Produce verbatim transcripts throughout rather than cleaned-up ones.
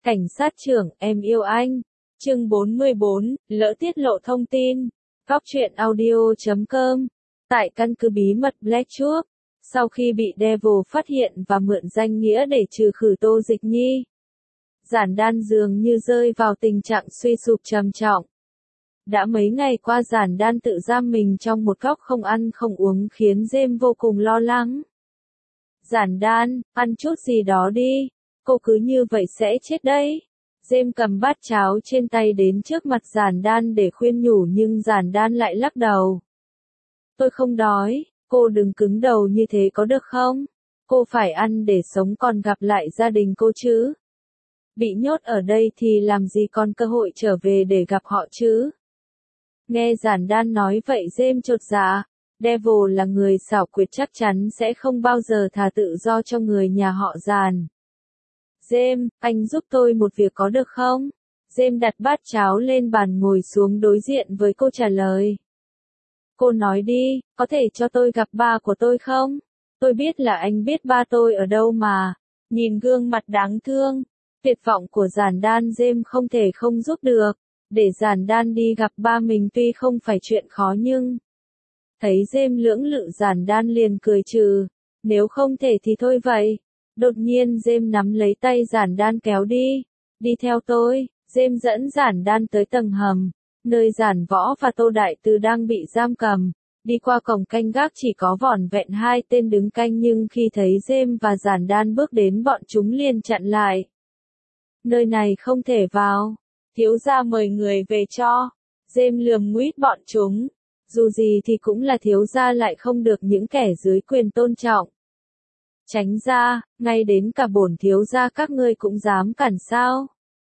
Cảnh sát trưởng, em yêu anh. Chương bốn mươi bốn, lỡ tiết lộ thông tin. Góc truyện audio chấm com. Tại căn cứ bí mật Blackchuck, sau khi bị Devil phát hiện và mượn danh nghĩa để trừ khử Tô Dịch Nhi, Giản Đan dường như rơi vào tình trạng suy sụp trầm trọng. Đã mấy ngày qua Giản Đan tự giam mình trong một góc không ăn không uống khiến James vô cùng lo lắng. Giản Đan, ăn chút gì đó đi, cô cứ như vậy sẽ chết đấy. James cầm bát cháo trên tay đến trước mặt Giản Đan để khuyên nhủ nhưng Giản Đan lại lắc đầu. Tôi không đói, cô đừng cứng đầu như thế có được không? Cô phải ăn để sống còn gặp lại gia đình cô chứ. Bị nhốt ở đây thì làm gì còn cơ hội trở về để gặp họ chứ? Nghe Giản Đan nói vậy James chột dạ. Devil là người xảo quyệt chắc chắn sẽ không bao giờ thả tự do cho người nhà họ Giản. James, anh giúp tôi một việc có được không? James đặt bát cháo lên bàn ngồi xuống đối diện với cô trả lời. Cô nói đi, có thể cho tôi gặp ba của tôi không? Tôi biết là anh biết ba tôi ở đâu mà. Nhìn gương mặt đáng thương, tuyệt vọng của Giản Đan James không thể không giúp được. Để Giản Đan đi gặp ba mình tuy không phải chuyện khó nhưng... Thấy James lưỡng lự Giản Đan liền cười trừ. Nếu không thể thì thôi vậy. Đột nhiên James nắm lấy tay Giản Đan kéo đi. Đi theo tôi, James dẫn Giản Đan tới tầng hầm, nơi Giản Võ và Tô Đại Từ đang bị giam cầm. Đi qua cổng canh gác chỉ có vỏn vẹn hai tên đứng canh nhưng khi thấy James và Giản Đan bước đến bọn chúng liền chặn lại. Nơi này không thể vào. Thiếu gia mời người về cho. James lườm nguýt bọn chúng. Dù gì thì cũng là thiếu gia lại không được những kẻ dưới quyền tôn trọng. Tránh ra, ngay đến cả bổn thiếu gia các ngươi cũng dám cản sao.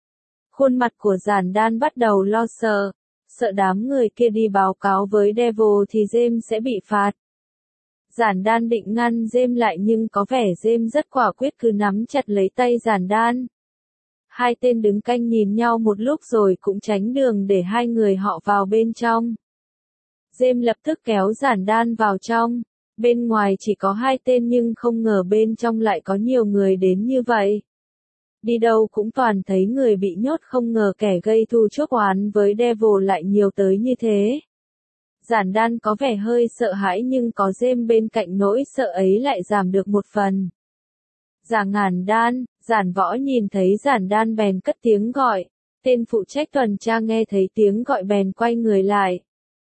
Khuôn mặt của Giản Đan bắt đầu lo sợ. Sợ đám người kia đi báo cáo với Devil thì James sẽ bị phạt. Giản Đan định ngăn James lại nhưng có vẻ James rất quả quyết cứ nắm chặt lấy tay Giản Đan. Hai tên đứng canh nhìn nhau một lúc rồi cũng tránh đường để hai người họ vào bên trong. James lập tức kéo Giản Đan vào trong. Bên ngoài chỉ có hai tên nhưng không ngờ bên trong lại có nhiều người đến như vậy. Đi đâu cũng toàn thấy người bị nhốt không ngờ kẻ gây thù chuốc oán với Devil lại nhiều tới như thế. Giản Đan có vẻ hơi sợ hãi nhưng có James bên cạnh nỗi sợ ấy lại giảm được một phần. Giản Ngàn Đan, Giản Võ nhìn thấy Giản Đan bèn cất tiếng gọi. Tên phụ trách tuần tra nghe thấy tiếng gọi bèn quay người lại.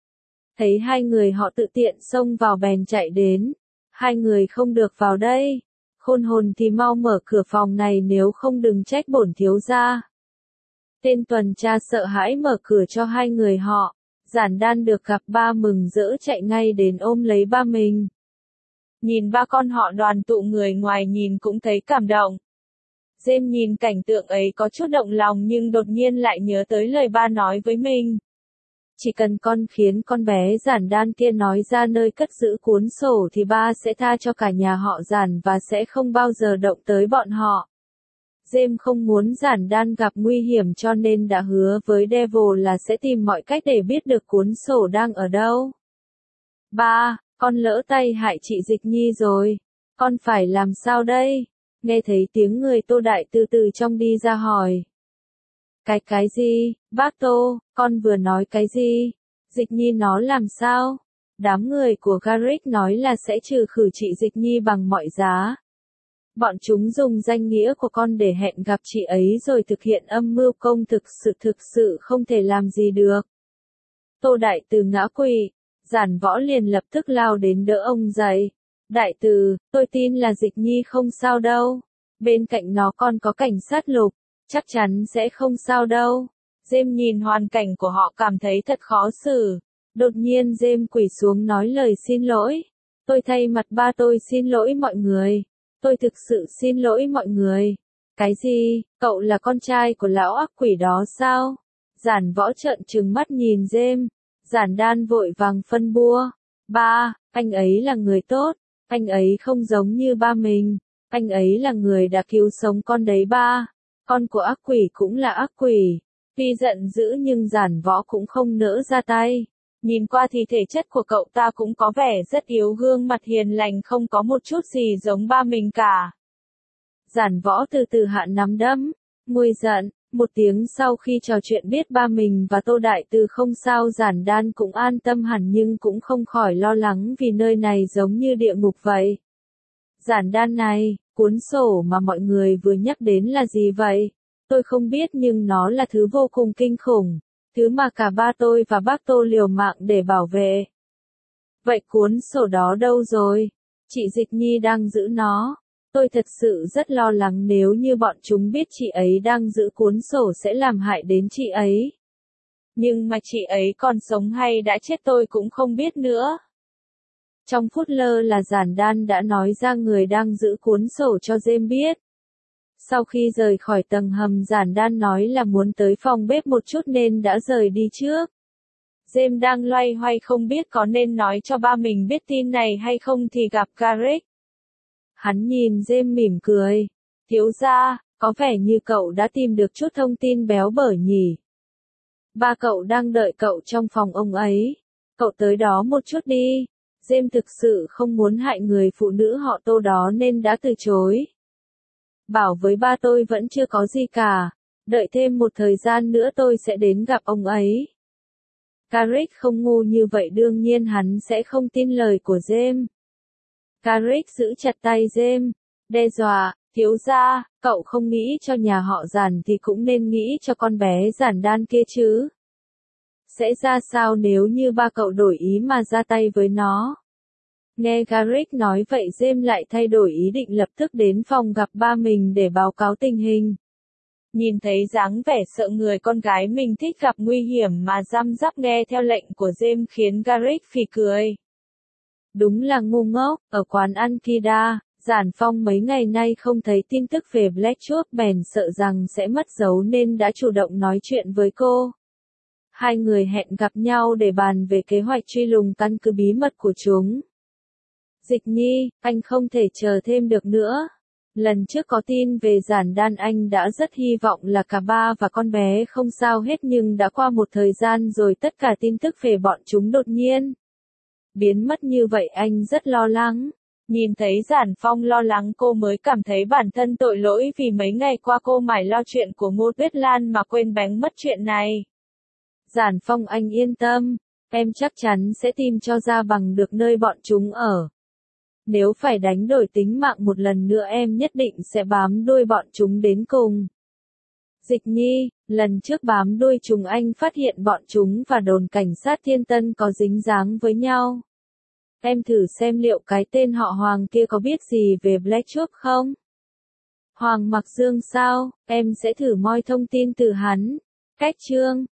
Thấy hai người họ tự tiện xông vào bèn chạy đến. Hai người không được vào đây. Khôn hồn thì mau mở cửa phòng này nếu không đừng trách bổn thiếu gia. Tên tuần tra sợ hãi mở cửa cho hai người họ. Giản Đan được gặp ba mừng rỡ chạy ngay đến ôm lấy ba mình. Nhìn ba con họ đoàn tụ người ngoài nhìn cũng thấy cảm động. James nhìn cảnh tượng ấy có chút động lòng nhưng đột nhiên lại nhớ tới lời ba nói với mình. Chỉ cần con khiến con bé Giản Đan kia nói ra nơi cất giữ cuốn sổ thì ba sẽ tha cho cả nhà họ Giản và sẽ không bao giờ động tới bọn họ. James không muốn Giản Đan gặp nguy hiểm cho nên đã hứa với Devil là sẽ tìm mọi cách để biết được cuốn sổ đang ở đâu. Ba, con lỡ tay hại chị Dịch Nhi rồi. Con phải làm sao đây? Nghe thấy tiếng người Tô Đại từ từ trong đi ra hỏi. Cái cái gì, bác Tô, con vừa nói cái gì? Dịch Nhi nó làm sao? Đám người của Garrick nói là sẽ trừ khử chị Dịch Nhi bằng mọi giá. Bọn chúng dùng danh nghĩa của con để hẹn gặp chị ấy rồi thực hiện âm mưu công thực sự thực sự không thể làm gì được. Tô Đại Từ ngã quỵ, Giản Võ liền lập tức lao đến đỡ ông dậy. Đại Từ, tôi tin là Dịch Nhi không sao đâu. Bên cạnh nó còn có cảnh sát Lục. Chắc chắn sẽ không sao đâu. James nhìn hoàn cảnh của họ cảm thấy thật khó xử. Đột nhiên James quỳ xuống nói lời xin lỗi. Tôi thay mặt ba tôi xin lỗi mọi người. Tôi thực sự xin lỗi mọi người. Cái gì, cậu là con trai của lão ác quỷ đó sao? Giản Võ trợn trừng mắt nhìn James. Giản Đan vội vàng phân bua. Ba, anh ấy là người tốt. Anh ấy không giống như ba mình. Anh ấy là người đã cứu sống con đấy ba. Con của ác quỷ cũng là ác quỷ. Tuy giận dữ nhưng Giản Võ cũng không nỡ ra tay. Nhìn qua thì thể chất của cậu ta cũng có vẻ rất yếu gương mặt hiền lành không có một chút gì giống ba mình cả. Giản Võ từ từ hạ nắm đấm. Nguôi giận, một tiếng sau khi trò chuyện biết ba mình và Tô Đại Từ không sao, Giản Đan cũng an tâm hẳn nhưng cũng không khỏi lo lắng vì nơi này giống như địa ngục vậy. Giản Đan này, cuốn sổ mà mọi người vừa nhắc đến là gì vậy? Tôi không biết nhưng nó là thứ vô cùng kinh khủng, thứ mà cả ba tôi và bác Tô liều mạng để bảo vệ. Vậy cuốn sổ đó đâu rồi? Chị Dịch Nhi đang giữ nó. Tôi thật sự rất lo lắng nếu như bọn chúng biết chị ấy đang giữ cuốn sổ sẽ làm hại đến chị ấy. Nhưng mà chị ấy còn sống hay đã chết tôi cũng không biết nữa. Trong phút lơ là Giản Đan đã nói ra người đang giữ cuốn sổ cho James biết. Sau khi rời khỏi tầng hầm, Giản Đan nói là muốn tới phòng bếp một chút nên đã rời đi trước. James đang loay hoay không biết có nên nói cho ba mình biết tin này hay không thì gặp Garrick. Hắn nhìn James mỉm cười. Thiếu gia, có vẻ như cậu đã tìm được chút thông tin béo bở nhỉ. Ba cậu đang đợi cậu trong phòng ông ấy. Cậu tới đó một chút đi. James thực sự không muốn hại người phụ nữ họ Tô đó nên đã từ chối. Bảo với ba tôi vẫn chưa có gì cả. Đợi thêm một thời gian nữa tôi sẽ đến gặp ông ấy. Garrick không ngu như vậy, đương nhiên hắn sẽ không tin lời của James. Garrick giữ chặt tay James, đe dọa, thiếu gia, cậu không nghĩ cho nhà họ Giản thì cũng nên nghĩ cho con bé Giản Đan kia chứ. Sẽ ra sao nếu như ba cậu đổi ý mà ra tay với nó? Nghe Garrick nói vậy, James lại thay đổi ý định, lập tức đến phòng gặp ba mình để báo cáo tình hình. Nhìn thấy dáng vẻ sợ người con gái mình thích gặp nguy hiểm mà răm rắp nghe theo lệnh của James khiến Garrick phì cười. Đúng là ngu ngốc, ở quán ăn Kida, Giản Phong mấy ngày nay không thấy tin tức về Blackchuck bèn sợ rằng sẽ mất dấu nên đã chủ động nói chuyện với cô. Hai người hẹn gặp nhau để bàn về kế hoạch truy lùng căn cứ bí mật của chúng. Dịch Nhi, anh không thể chờ thêm được nữa. Lần trước có tin về Giản Đan anh đã rất hy vọng là cả ba và con bé không sao hết, nhưng đã qua một thời gian rồi tất cả tin tức về bọn chúng đột nhiên biến mất như vậy, anh rất lo lắng. Nhìn thấy Giản Phong lo lắng, cô mới cảm thấy bản thân tội lỗi vì mấy ngày qua cô mải lo chuyện của Ngô Tuyết Lan mà quên bén mất chuyện này. Giản Phong, anh yên tâm, em chắc chắn sẽ tìm cho ra bằng được nơi bọn chúng ở. Nếu phải đánh đổi tính mạng một lần nữa em nhất định sẽ bám đuôi bọn chúng đến cùng. Dịch Nhi, lần trước bám đuôi chúng anh phát hiện bọn chúng và đồn cảnh sát Thiên Tân có dính dáng với nhau. Em thử xem liệu cái tên họ Hoàng kia có biết gì về Blackchuck không? Hoàng Mặc Dương sao? Em sẽ thử moi thông tin từ hắn. Cách chương